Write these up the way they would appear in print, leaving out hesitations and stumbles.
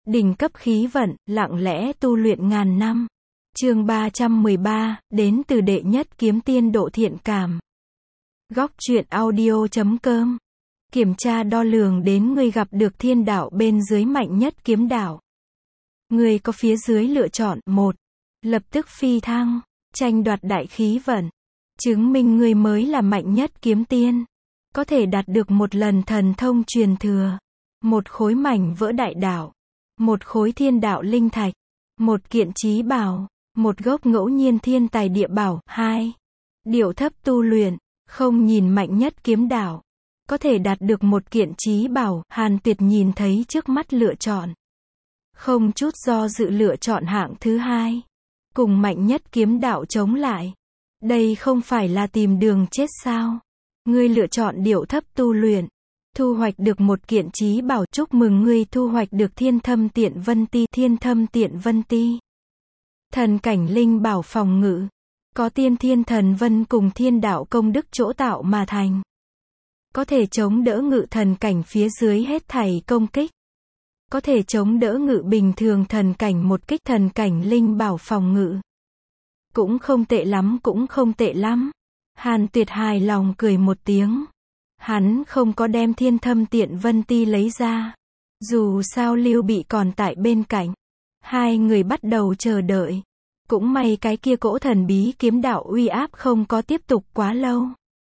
Đỉnh cấp khí vận, lặng lẽ tu luyện ngàn năm. Chương 313, đến từ đệ nhất kiếm tiên độ thiện cảm. Góc truyện audio.com. Kiểm tra đo lường đến người gặp được thiên đạo bên dưới mạnh nhất kiếm đạo. Người có phía dưới lựa chọn: 1. Lập tức phi thăng, tranh đoạt đại khí vận. Chứng minh người mới là mạnh nhất kiếm tiên. Có thể đạt được một lần thần thông truyền thừa. Một khối mảnh vỡ đại đạo. Một khối thiên đạo linh thạch. Một kiện chí bảo. Một gốc ngẫu nhiên thiên tài địa bảo. 2. Điệu thấp tu luyện, không nhìn mạnh nhất kiếm đạo. Có thể đạt được một kiện chí bảo. Hàn Tuyệt nhìn thấy trước mắt lựa chọn. Không chút do dự lựa chọn hạng thứ hai. Cùng mạnh nhất kiếm đạo chống lại. Đây không phải là tìm đường chết sao? Ngươi lựa chọn điệu thấp tu luyện. Thu hoạch được một kiện chí bảo. Chúc mừng ngươi thu hoạch được Thiên Thâm Tiện Vân Ti. Thiên Thâm Tiện Vân Ti. Thần cảnh linh bảo phòng ngự. Có tiên thiên thần vân cùng thiên đạo công đức chỗ tạo mà thành. Có thể chống đỡ ngự thần cảnh phía dưới hết thảy công kích. Có thể chống đỡ ngự bình thường thần cảnh một kích. Thần cảnh linh bảo phòng ngự. Cũng không tệ lắm, cũng không tệ lắm. Hàn Tuyệt hài lòng cười một tiếng. Hắn không có đem Thiên Thâm Tiện Vân Ti lấy ra. Dù sao Lưu Bị còn tại bên cạnh. Hai người bắt đầu chờ đợi. Cũng may cái kia cỗ thần bí kiếm đạo uy áp không có tiếp tục quá lâu.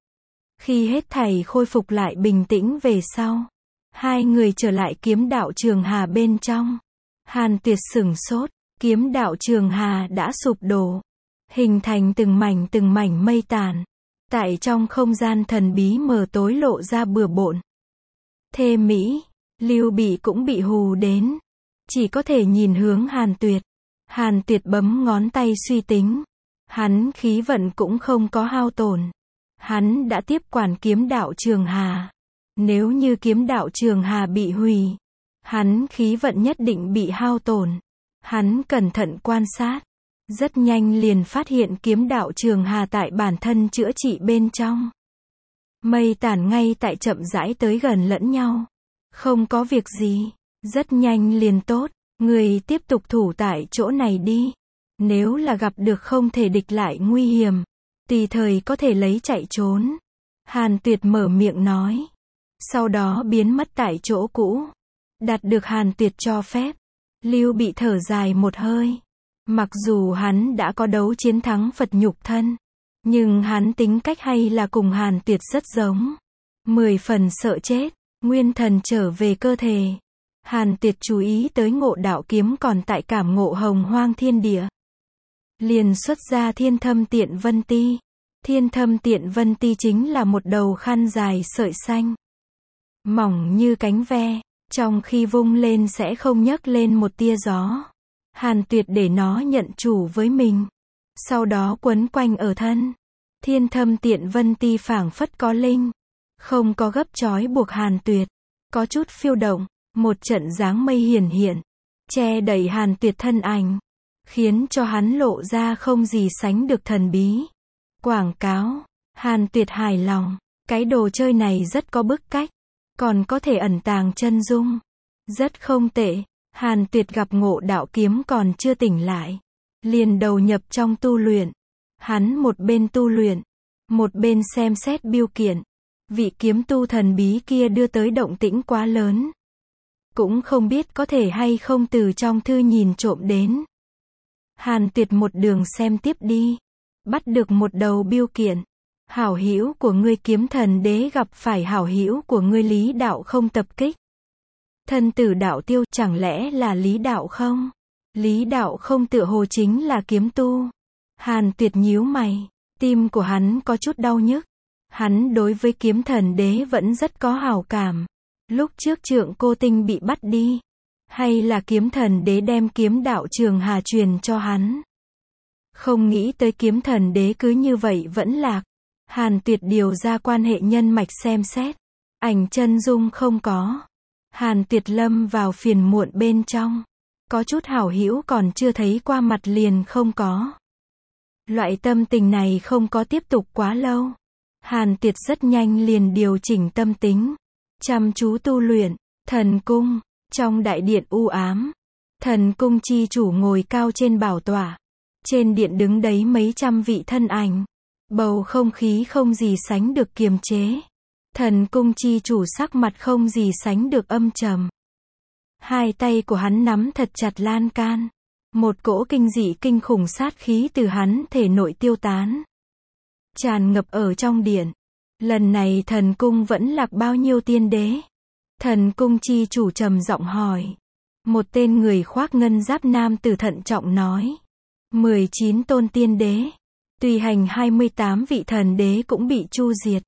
Khi hết thảy khôi phục lại bình tĩnh về sau, hai người trở lại kiếm đạo Trường Hà bên trong. Hàn Tuyệt sửng sốt, kiếm đạo Trường Hà đã sụp đổ, hình thành từng mảnh mây tàn. Tại trong không gian thần bí mờ tối lộ ra bừa bộn. Thê mỹ, Lưu Bị cũng bị hù đến. Chỉ có thể nhìn hướng Hàn Tuyệt. Hàn Tuyệt bấm ngón tay suy tính. Hắn khí vận cũng không có hao tổn. Hắn đã tiếp quản kiếm đạo Trường Hà. Nếu như kiếm đạo Trường Hà bị hủy, hắn khí vận nhất định bị hao tổn. Hắn cẩn thận quan sát. Rất nhanh liền phát hiện kiếm đạo Trường Hà tại bản thân chữa trị bên trong. Mây tản ngay tại chậm rãi tới gần lẫn nhau. Không có việc gì. Rất nhanh liền tốt. Người tiếp tục thủ tại chỗ này đi. Nếu là gặp được không thể địch lại nguy hiểm, tùy thời có thể lấy chạy trốn. Hàn Tuyệt mở miệng nói. Sau đó biến mất tại chỗ cũ. Đạt được Hàn Tuyệt cho phép. Lưu Bị thở dài một hơi. Mặc dù hắn đã có đấu chiến thắng Phật nhục thân, nhưng hắn tính cách hay là cùng Hàn Tuyệt rất giống. 10 phần sợ chết, nguyên thần trở về cơ thể. Hàn Tuyệt chú ý tới Ngộ Đạo kiếm còn tại cảm ngộ hồng hoang thiên địa. Liền xuất ra Thiên Thâm Tiện Vân Ti. Thiên Thâm Tiện Vân Ti chính là một đầu khăn dài sợi xanh. Mỏng như cánh ve, trong khi vung lên sẽ không nhấc lên một tia gió. Hàn Tuyệt để nó nhận chủ với mình. Sau đó quấn quanh ở thân. Thiên Thâm Tiện Vân Ti phảng phất có linh. Không có gấp trói buộc Hàn Tuyệt. Có chút phiêu động. Một trận dáng mây hiển hiện. Che đậy Hàn Tuyệt thân ảnh. Khiến cho hắn lộ ra không gì sánh được thần bí. Quảng cáo. Hàn Tuyệt hài lòng. Cái đồ chơi này rất có bức cách. Còn có thể ẩn tàng chân dung. Rất không tệ. Hàn Tuyệt gặp Ngộ Đạo kiếm còn chưa tỉnh lại. Liền đầu nhập trong tu luyện. Hắn một bên tu luyện. Một bên xem xét bưu kiện. Vị kiếm tu thần bí kia đưa tới động tĩnh quá lớn. Cũng không biết có thể hay không từ trong thư nhìn trộm đến. Hàn Tuyệt một đường xem tiếp đi. Bắt được một đầu bưu kiện. Hảo hữu của ngươi Kiếm Thần Đế gặp phải hảo hữu của ngươi Lý Đạo không tập kích. Thân tử đạo tiêu, chẳng lẽ là Lý Đạo không? Lý Đạo không tựa hồ chính là kiếm tu. Hàn Tuyệt nhíu mày. Tim của hắn có chút đau nhức. Hắn đối với Kiếm Thần Đế vẫn rất có hảo cảm. Lúc trước Trượng Cô Tinh bị bắt đi. Hay là Kiếm Thần Đế đem kiếm đạo Trường Hà truyền cho hắn. Không nghĩ tới Kiếm Thần Đế cứ như vậy vẫn lạc. Hàn Tuyệt điều ra quan hệ nhân mạch xem xét. Ảnh chân dung không có. Hàn Tuyệt lâm vào phiền muộn bên trong. Có chút hảo hữu còn chưa thấy qua mặt liền không có. Loại tâm tình này không có tiếp tục quá lâu. Hàn Tuyệt rất nhanh liền điều chỉnh tâm tính. Chăm chú tu luyện. Thần cung. Trong đại điện u ám. Thần cung chi chủ ngồi cao trên bảo tọa. Trên điện đứng đấy mấy trăm vị thân ảnh. Bầu không khí không gì sánh được kiềm chế. Thần cung chi chủ sắc mặt không gì sánh được âm trầm. Hai tay của hắn nắm thật chặt lan can. Một cỗ kinh dị kinh khủng sát khí từ hắn thể nội tiêu tán. Tràn ngập ở trong điện. Lần này thần cung vẫn lạc bao nhiêu tiên đế? Thần cung chi chủ trầm giọng hỏi. Một tên người khoác ngân giáp nam tử thận trọng nói. 19 tôn tiên đế. Tùy hành 28 vị thần đế cũng bị chu diệt.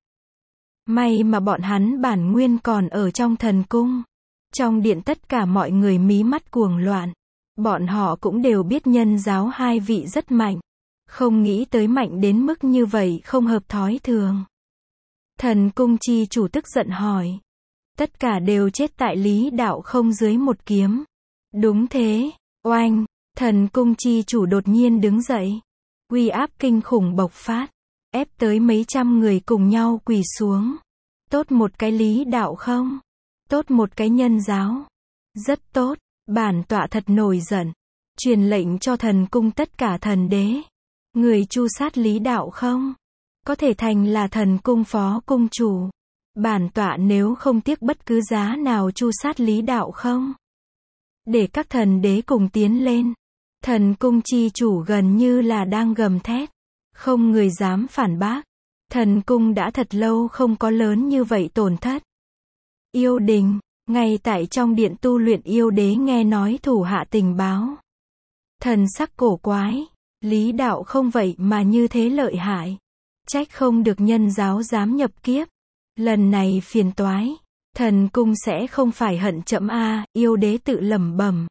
May mà bọn hắn bản nguyên còn ở trong thần cung. Trong điện tất cả mọi người mí mắt cuồng loạn. Bọn họ cũng đều biết nhân giáo hai vị rất mạnh. Không nghĩ tới mạnh đến mức như vậy không hợp thói thường. Thần cung chi chủ tức giận hỏi. Tất cả đều chết tại Lý Đạo Không dưới một kiếm. Đúng thế, oanh, thần cung chi chủ đột nhiên đứng dậy. Uy áp kinh khủng bộc phát. Ép tới mấy trăm người cùng nhau quỳ xuống. Tốt một cái Lý Đạo Không. Tốt một cái nhân giáo. Rất tốt, bản tọa thật nổi giận. Truyền lệnh cho thần cung tất cả thần đế. Người chu sát Lý Đạo Không. Có thể thành là thần cung phó cung chủ. Bản tọa nếu không tiếc bất cứ giá nào chu sát Lý Đạo Không. Để các thần đế cùng tiến lên. Thần cung chi chủ gần như là đang gầm thét. Không người dám phản bác. Thần cung đã thật lâu không có lớn như vậy tổn thất. Yêu đình, ngay tại trong điện tu luyện yêu đế nghe nói thủ hạ tình báo. Thần sắc cổ quái. Lý Đạo Không vậy mà như thế lợi hại. Trách không được nhân giáo dám nhập kiếp. Lần này phiền toái. Thần cung sẽ không phải hận chậm a, yêu đế tự lẩm bẩm.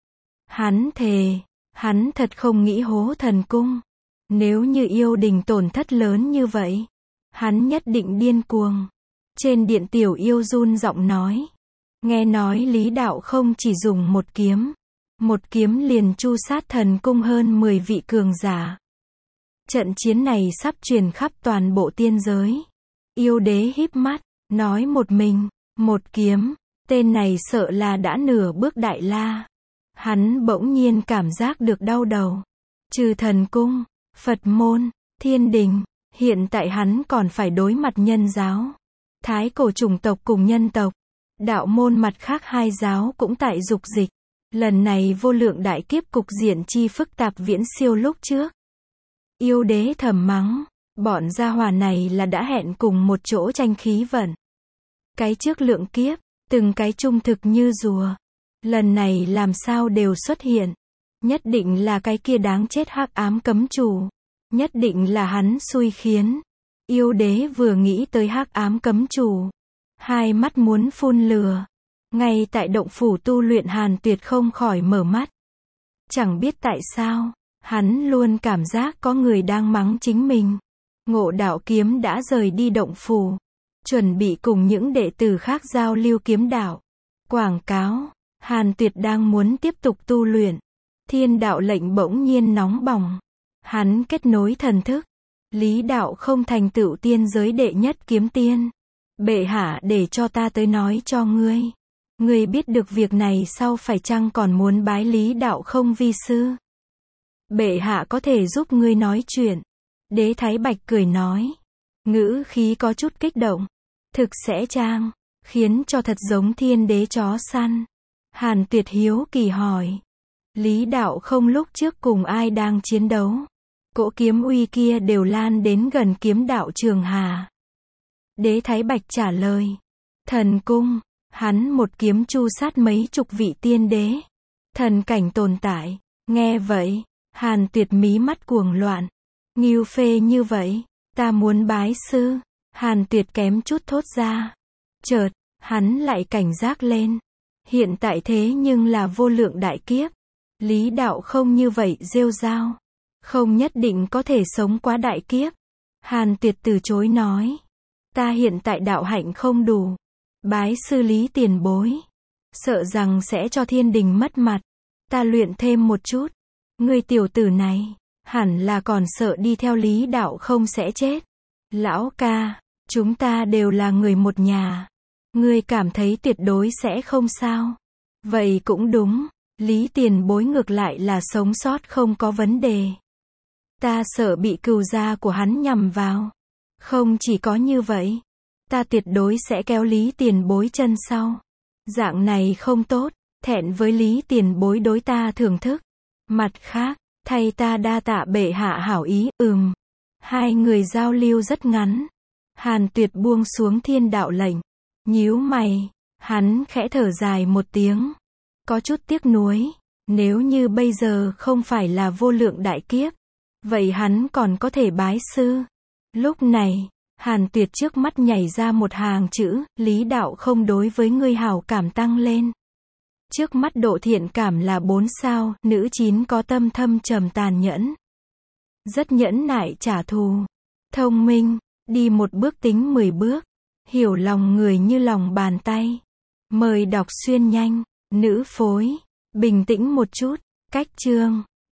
Hắn thề, hắn thật không nghĩ hố thần cung. Nếu như yêu đình tổn thất lớn như vậy, hắn nhất định điên cuồng. Trên điện tiểu yêu run giọng nói. Nghe nói Lý Đạo Không chỉ dùng một kiếm. Một kiếm liền chu sát thần cung hơn 10 vị cường giả. Trận chiến này sắp truyền khắp toàn bộ tiên giới. Yêu đế híp mắt, nói một mình, một kiếm, tên này sợ là đã nửa bước đại la. Hắn bỗng nhiên cảm giác được đau đầu. Trừ thần cung, Phật môn, thiên đình, hiện tại hắn còn phải đối mặt nhân giáo. Thái cổ chủng tộc cùng nhân tộc. Đạo môn mặt khác hai giáo cũng tại dục dịch. Lần này vô lượng đại kiếp cục diện chi phức tạp viễn siêu lúc trước. Yêu đế thầm mắng. Bọn gia hỏa này là đã hẹn cùng một chỗ tranh khí vận. Cái trước lượng kiếp, từng cái trung thực như rùa. Lần này làm sao đều xuất hiện. Nhất định là cái kia đáng chết hắc ám cấm chủ. Nhất định là hắn xui khiến. Yêu đế vừa nghĩ tới hắc ám cấm chủ. Hai mắt muốn phun lửa. Ngay tại động phủ tu luyện Hàn Tuyệt không khỏi mở mắt. Chẳng biết tại sao, hắn luôn cảm giác có người đang mắng chính mình. Ngộ Đạo Kiếm đã rời đi động phủ. Chuẩn bị cùng những đệ tử khác giao lưu kiếm đạo. Quảng cáo, Hàn Tuyệt đang muốn tiếp tục tu luyện. Thiên đạo lệnh bỗng nhiên nóng bỏng. Hắn kết nối thần thức. Lý Đạo Không thành tựu tiên giới đệ nhất kiếm tiên. Bệ hạ để cho ta tới nói cho ngươi. Ngươi biết được việc này sau phải chăng còn muốn bái Lý Đạo Không vi sư? Bệ hạ có thể giúp ngươi nói chuyện. Đế Thái Bạch cười nói. Ngữ khí có chút kích động. Thực sẽ trang, khiến cho thật giống thiên đế chó săn. Hàn Tuyệt hiếu kỳ hỏi. Lý Đạo Không lúc trước cùng ai đang chiến đấu? Cỗ kiếm uy kia đều lan đến gần kiếm đạo Trường Hà. Đế Thái Bạch trả lời. Thần cung, hắn một kiếm chu sát mấy chục vị tiên đế. Thần cảnh tồn tại. Nghe vậy, Hàn Tuyệt mí mắt cuồng loạn. Ngưu phê như vậy, ta muốn bái sư. Hàn Tuyệt kém chút thốt ra. Chợt, hắn lại cảnh giác lên. Hiện tại thế nhưng là vô lượng đại kiếp. Lý Đạo Không như vậy rêu rao. Không nhất định có thể sống qua đại kiếp. Hàn Tuyệt từ chối nói. Ta hiện tại đạo hạnh không đủ. Bái sư Lý tiền bối. Sợ rằng sẽ cho thiên đình mất mặt. Ta luyện thêm một chút. Ngươi tiểu tử này, hẳn là còn sợ đi theo Lý Đạo Không sẽ chết. Lão ca, chúng ta đều là người một nhà. Ngươi cảm thấy tuyệt đối sẽ không sao. Vậy cũng đúng. Lý Tiền Bối ngược lại là sống sót không có vấn đề. Ta sợ bị cừu gia của hắn nhằm vào. Không chỉ có như vậy, ta tuyệt đối sẽ kéo Lý Tiền Bối chân sau. Dạng này không tốt, thẹn với Lý Tiền Bối đối ta thưởng thức. Mặt khác, thay ta đa tạ bệ hạ hảo ý, Hai người giao lưu rất ngắn. Hàn Tuyệt buông xuống thiên đạo lệnh. Nhíu mày, hắn khẽ thở dài một tiếng. Có chút tiếc nuối. Nếu như bây giờ không phải là vô lượng đại kiếp, vậy hắn còn có thể bái sư. Lúc này, Hàn Tuyệt trước mắt nhảy ra một hàng chữ, Lý đạo không đối với ngươi hảo cảm tăng lên. Trước mắt độ thiện cảm là 4 sao, nữ 9 có tâm thâm trầm tàn nhẫn. Rất nhẫn nại trả thù. Thông minh, đi một bước tính 10 bước. Hiểu lòng người như lòng bàn tay. Mời đọc xuyên nhanh, nữ phối. Bình tĩnh một chút, cách chương.